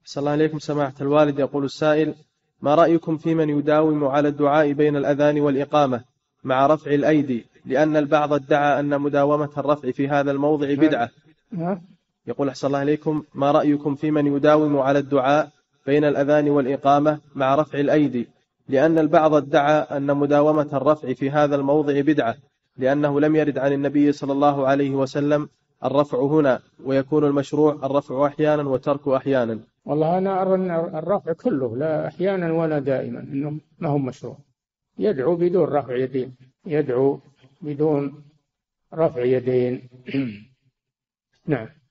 صلى الله عليكم سماحة الوالد. يقول السائل: ما رأيكم في من يداوم على الدعاء بين الأذان والإقامة مع رفع الأيدي، لأن البعض ادعى أن مداومة الرفع في هذا الموضع بدعة؟ يقول أحسن الله عليكم: ما رأيكم في من يداوم على الدعاء بين الأذان والإقامة مع رفع الأيدي، لأن البعض ادعى أن مداومة الرفع في هذا الموضع بدعة، لأنه لم يرد عن النبي صلى الله عليه وسلم الرفع هنا، ويكون المشروع الرفع أحيانا وترك أحيانا. والله أنا أرى أن الرفع كله، لا أحيانا ولا دائما، إنه ما هو مشروع. يدعو بدون رفع يدين، يدعو بدون رفع يدين. نعم.